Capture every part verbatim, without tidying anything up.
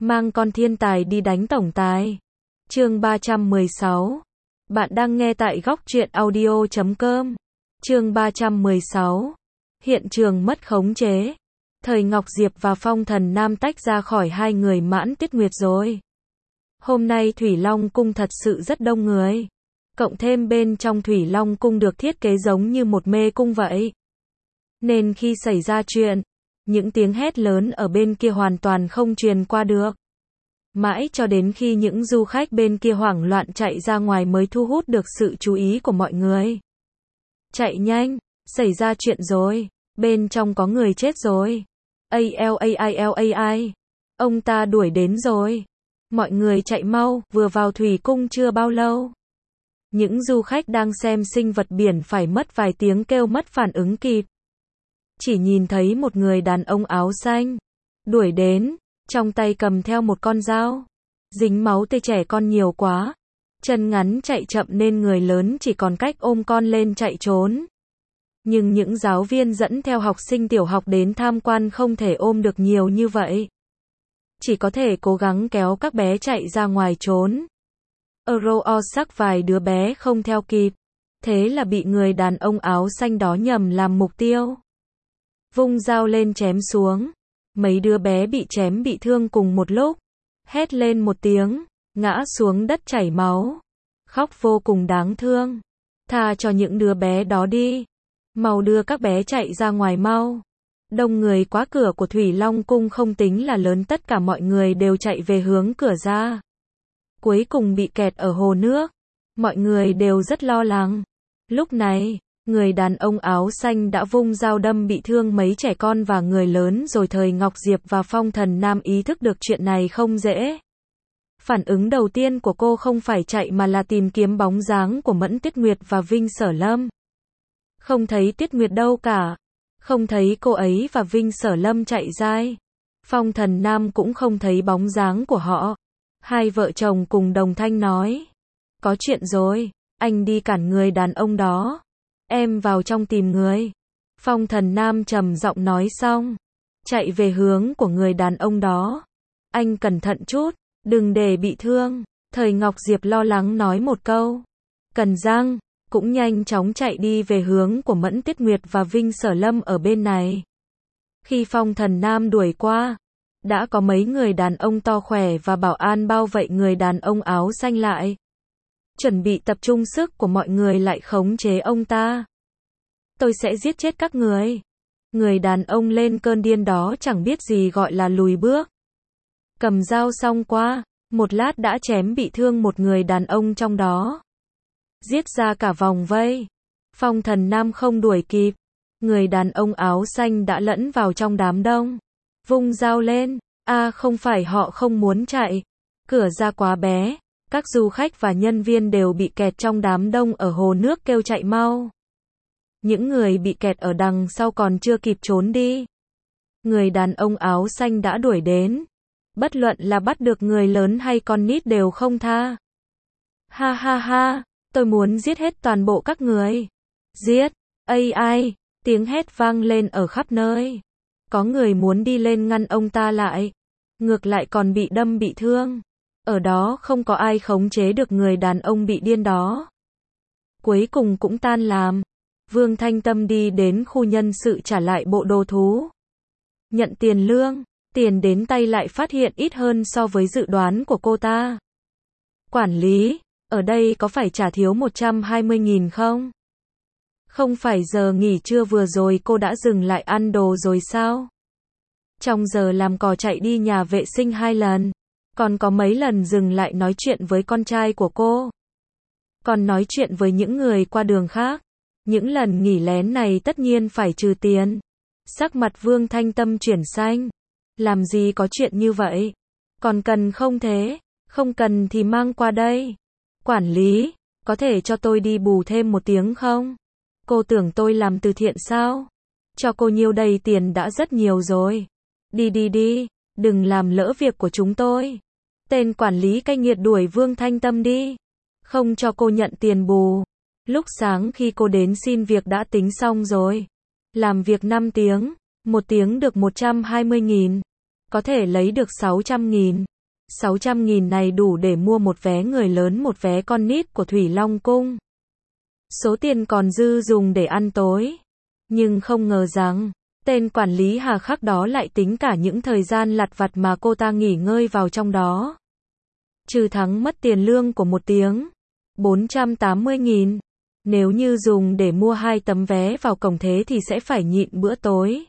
Mang con thiên tài đi đánh tổng tài. Chương ba trăm mười sáu. Bạn đang nghe tại góc truyện audio chấm com. Chương ba trăm mười sáu. Hiện trường mất khống chế. Thời Ngọc Diệp và Phong Thần Nam tách ra khỏi hai người Mãn Tuyết Nguyệt rồi. Hôm nay Thủy Long Cung thật sự rất đông người. Cộng thêm bên trong Thủy Long Cung được thiết kế giống như một mê cung vậy. Nên khi xảy ra chuyện, những tiếng hét lớn ở bên kia hoàn toàn không truyền qua được. Mãi cho đến khi những du khách bên kia hoảng loạn chạy ra ngoài mới thu hút được sự chú ý của mọi người. Chạy nhanh, xảy ra chuyện rồi, bên trong có người chết rồi. A L A I L A I, ông ta đuổi đến rồi. Mọi người chạy mau, vừa vào thủy cung chưa bao lâu. Những du khách đang xem sinh vật biển phải mất vài tiếng kêu mất phản ứng kịp. Chỉ nhìn thấy một người đàn ông áo xanh đuổi đến, trong tay cầm theo một con dao. Dính máu tê trẻ con nhiều quá. Chân ngắn chạy chậm nên người lớn chỉ còn cách ôm con lên chạy trốn. Nhưng những giáo viên dẫn theo học sinh tiểu học đến tham quan không thể ôm được nhiều như vậy. Chỉ có thể cố gắng kéo các bé chạy ra ngoài trốn. Euro o sắc vài đứa bé không theo kịp. Thế là bị người đàn ông áo xanh đó nhầm làm mục tiêu. Vung dao lên chém xuống. Mấy đứa bé bị chém bị thương cùng một lúc. Hét lên một tiếng, ngã xuống đất chảy máu. Khóc vô cùng đáng thương. Tha cho những đứa bé đó đi. Mau đưa các bé chạy ra ngoài mau. Đông người quá, cửa của Thủy Long Cung không tính là lớn, tất cả mọi người đều chạy về hướng cửa ra. Cuối cùng bị kẹt ở hồ nước. Mọi người đều rất lo lắng. Lúc này, người đàn ông áo xanh đã vung dao đâm bị thương mấy trẻ con và người lớn rồi. Thời Ngọc Diệp và Phong Thần Nam ý thức được chuyện này không dễ. Phản ứng đầu tiên của cô không phải chạy mà là tìm kiếm bóng dáng của Mẫn Tuyết Nguyệt và Vinh Sở Lâm. Không thấy Tuyết Nguyệt đâu cả. Không thấy cô ấy và Vinh Sở Lâm chạy ra. Phong Thần Nam cũng không thấy bóng dáng của họ. Hai vợ chồng cùng đồng thanh nói. Có chuyện rồi, anh đi cản người đàn ông đó. Em vào trong tìm người. Phong Thần Nam trầm giọng nói xong. Chạy về hướng của người đàn ông đó. Anh cẩn thận chút, đừng để bị thương. Thời Ngọc Diệp lo lắng nói một câu. Cần Giang cũng nhanh chóng chạy đi về hướng của Mẫn Tuyết Nguyệt và Vinh Sở Lâm ở bên này. Khi Phong Thần Nam đuổi qua, đã có mấy người đàn ông to khỏe và bảo an bao vây người đàn ông áo xanh lại. Chuẩn bị tập trung sức của mọi người lại khống chế ông ta. Tôi sẽ giết chết các người. Người đàn ông lên cơn điên đó chẳng biết gì gọi là lùi bước. Cầm dao xong qua, một lát đã chém bị thương một người đàn ông trong đó. Giết ra cả vòng vây. Phong Thần Nam không đuổi kịp. Người đàn ông áo xanh đã lẫn vào trong đám đông. Vung dao lên. A à, không phải họ không muốn chạy. Cửa ra quá bé. Các du khách và nhân viên đều bị kẹt trong đám đông ở hồ nước kêu chạy mau. Những người bị kẹt ở đằng sau còn chưa kịp trốn đi. Người đàn ông áo xanh đã đuổi đến. Bất luận là bắt được người lớn hay con nít đều không tha. Ha ha ha, tôi muốn giết hết toàn bộ các người. Giết, ai ai, tiếng hét vang lên ở khắp nơi. Có người muốn đi lên ngăn ông ta lại. Ngược lại còn bị đâm bị thương. Ở đó không có ai khống chế được người đàn ông bị điên đó. Cuối cùng cũng tan làm. Vương Thanh Tâm đi đến khu nhân sự trả lại bộ đồ thú. Nhận tiền lương, tiền đến tay lại phát hiện ít hơn so với dự đoán của cô ta. Quản lý, ở đây có phải trả thiếu một trăm hai mươi nghìn không? Không phải giờ nghỉ trưa vừa rồi cô đã dừng lại ăn đồ rồi sao? Trong giờ làm cò chạy đi nhà vệ sinh hai lần. Còn có mấy lần dừng lại nói chuyện với con trai của cô. Còn nói chuyện với những người qua đường khác. Những lần nghỉ lén này tất nhiên phải trừ tiền. Sắc mặt Vương Thanh Tâm chuyển xanh. Làm gì có chuyện như vậy? Còn cần không thế? Không cần thì mang qua đây. Quản lý, có thể cho tôi đi bù thêm một tiếng không? Cô tưởng tôi làm từ thiện sao? Cho cô nhiêu đây tiền đã rất nhiều rồi. Đi đi đi, đừng làm lỡ việc của chúng tôi. Tên quản lý cay nghiệt đuổi Vương Thanh Tâm đi. Không cho cô nhận tiền bù. Lúc sáng khi cô đến xin việc đã tính xong rồi. Làm việc năm tiếng, một tiếng được một trăm hai mươi nghìn. Có thể lấy được sáu trăm nghìn. sáu trăm nghìn này đủ để mua một vé người lớn một vé con nít của Thủy Long Cung. Số tiền còn dư dùng để ăn tối. Nhưng không ngờ rằng, tên quản lý hà khắc đó lại tính cả những thời gian lặt vặt mà cô ta nghỉ ngơi vào trong đó. Trừ thắng mất tiền lương của một tiếng, bốn trăm tám mươi nghìn. Nếu như dùng để mua hai tấm vé vào cổng thế thì sẽ phải nhịn bữa tối.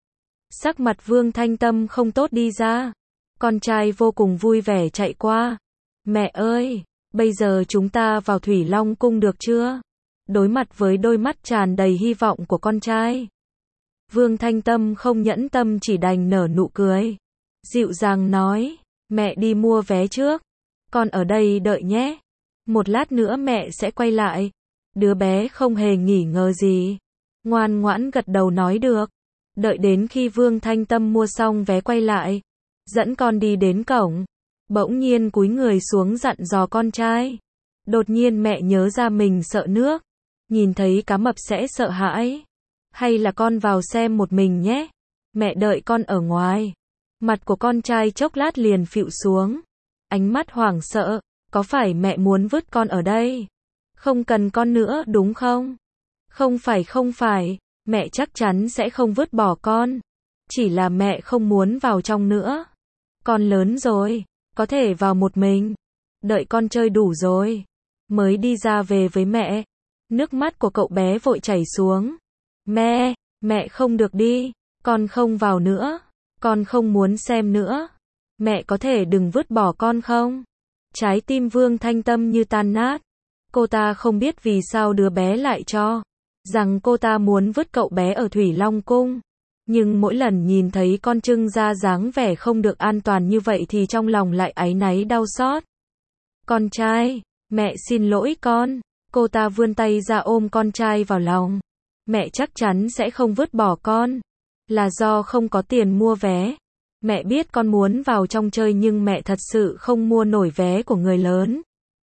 Sắc mặt Vương Thanh Tâm không tốt đi ra. Con trai vô cùng vui vẻ chạy qua. Mẹ ơi, bây giờ chúng ta vào Thủy Long Cung được chưa? Đối mặt với đôi mắt tràn đầy hy vọng của con trai, Vương Thanh Tâm không nhẫn tâm chỉ đành nở nụ cười. Dịu dàng nói, mẹ đi mua vé trước. Con ở đây đợi nhé. Một lát nữa mẹ sẽ quay lại. Đứa bé không hề nghỉ ngờ gì. Ngoan ngoãn gật đầu nói được. Đợi đến khi Vương Thanh Tâm mua xong vé quay lại, dẫn con đi đến cổng, bỗng nhiên cúi người xuống dặn dò con trai. Đột nhiên mẹ nhớ ra mình sợ nước. Nhìn thấy cá mập sẽ sợ hãi. Hay là con vào xem một mình nhé. Mẹ đợi con ở ngoài. Mặt của con trai chốc lát liền phịu xuống. Ánh mắt hoảng sợ. Có phải mẹ muốn vứt con ở đây? Không cần con nữa đúng không? Không phải không phải. Mẹ chắc chắn sẽ không vứt bỏ con. Chỉ là mẹ không muốn vào trong nữa. Con lớn rồi. Có thể vào một mình. Đợi con chơi đủ rồi. Mới đi ra về với mẹ. Nước mắt của cậu bé vội chảy xuống. Mẹ, mẹ không được đi. Con không vào nữa. Con không muốn xem nữa. Mẹ có thể đừng vứt bỏ con không? Trái tim Vương Thanh Tâm như tan nát. Cô ta không biết vì sao đứa bé lại cho rằng cô ta muốn vứt cậu bé ở Thủy Long Cung. Nhưng mỗi lần nhìn thấy con trưng ra dáng vẻ không được an toàn như vậy thì trong lòng lại áy náy đau xót. Con trai, mẹ xin lỗi con. Cô ta vươn tay ra ôm con trai vào lòng. Mẹ chắc chắn sẽ không vứt bỏ con. Là do không có tiền mua vé. Mẹ biết con muốn vào trong chơi nhưng mẹ thật sự không mua nổi vé của người lớn.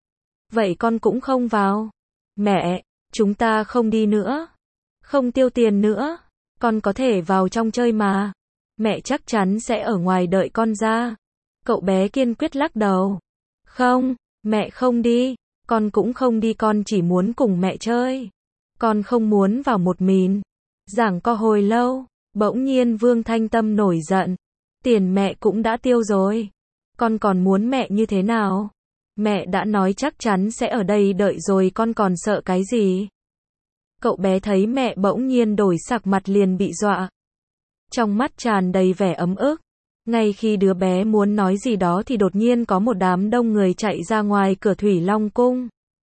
Vậy con cũng không vào. Mẹ, chúng ta không đi nữa. Không tiêu tiền nữa. Con có thể vào trong chơi mà. Mẹ chắc chắn sẽ ở ngoài đợi con ra. Cậu bé kiên quyết lắc đầu. Không, mẹ không đi. Con cũng không đi, con chỉ muốn cùng mẹ chơi. Con không muốn vào một mình. Giảng co hồi lâu, bỗng nhiên Vương Thanh Tâm nổi giận. Tiền mẹ cũng đã tiêu rồi. Con còn muốn mẹ như thế nào? Mẹ đã nói chắc chắn sẽ ở đây đợi rồi, con còn sợ cái gì? Cậu bé thấy mẹ bỗng nhiên đổi sắc mặt liền bị dọa. Trong mắt tràn đầy vẻ ấm ức. Ngay khi đứa bé muốn nói gì đó thì đột nhiên có một đám đông người chạy ra ngoài cửa Thủy Long Cung.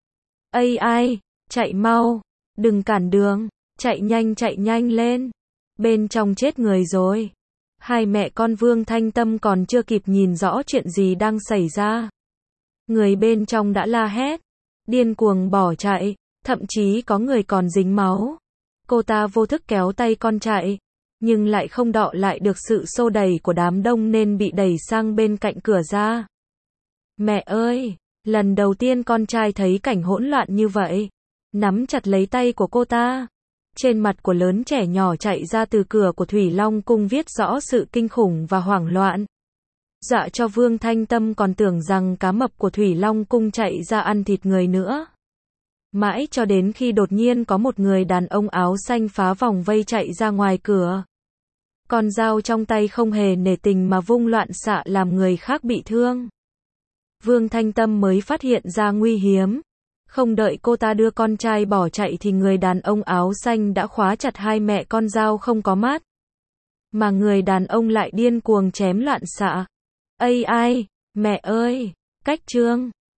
Ây ai, chạy mau, đừng cản đường, chạy nhanh chạy nhanh lên. Bên trong chết người rồi. Hai mẹ con Vương Thanh Tâm còn chưa kịp nhìn rõ chuyện gì đang xảy ra. Người bên trong đã la hét, điên cuồng bỏ chạy, thậm chí có người còn dính máu. Cô ta vô thức kéo tay con chạy, nhưng lại không đọ lại được sự xô đẩy của đám đông nên bị đẩy sang bên cạnh cửa ra. Mẹ ơi, lần đầu tiên con trai thấy cảnh hỗn loạn như vậy, nắm chặt lấy tay của cô ta. Trên mặt của lớn trẻ nhỏ chạy ra từ cửa của Thủy Long Cung viết rõ sự kinh khủng và hoảng loạn. Dọa cho Vương Thanh Tâm còn tưởng rằng cá mập của Thủy Long Cung chạy ra ăn thịt người nữa. Mãi cho đến khi đột nhiên có một người đàn ông áo xanh phá vòng vây chạy ra ngoài cửa. Con dao trong tay không hề nể tình mà vung loạn xạ làm người khác bị thương. Vương Thanh Tâm mới phát hiện ra nguy hiểm. Không đợi cô ta đưa con trai bỏ chạy thì người đàn ông áo xanh đã khóa chặt hai mẹ con dao không có mắt. Mà người đàn ông lại điên cuồng chém loạn xạ. Ây ai, mẹ ơi, cách trương.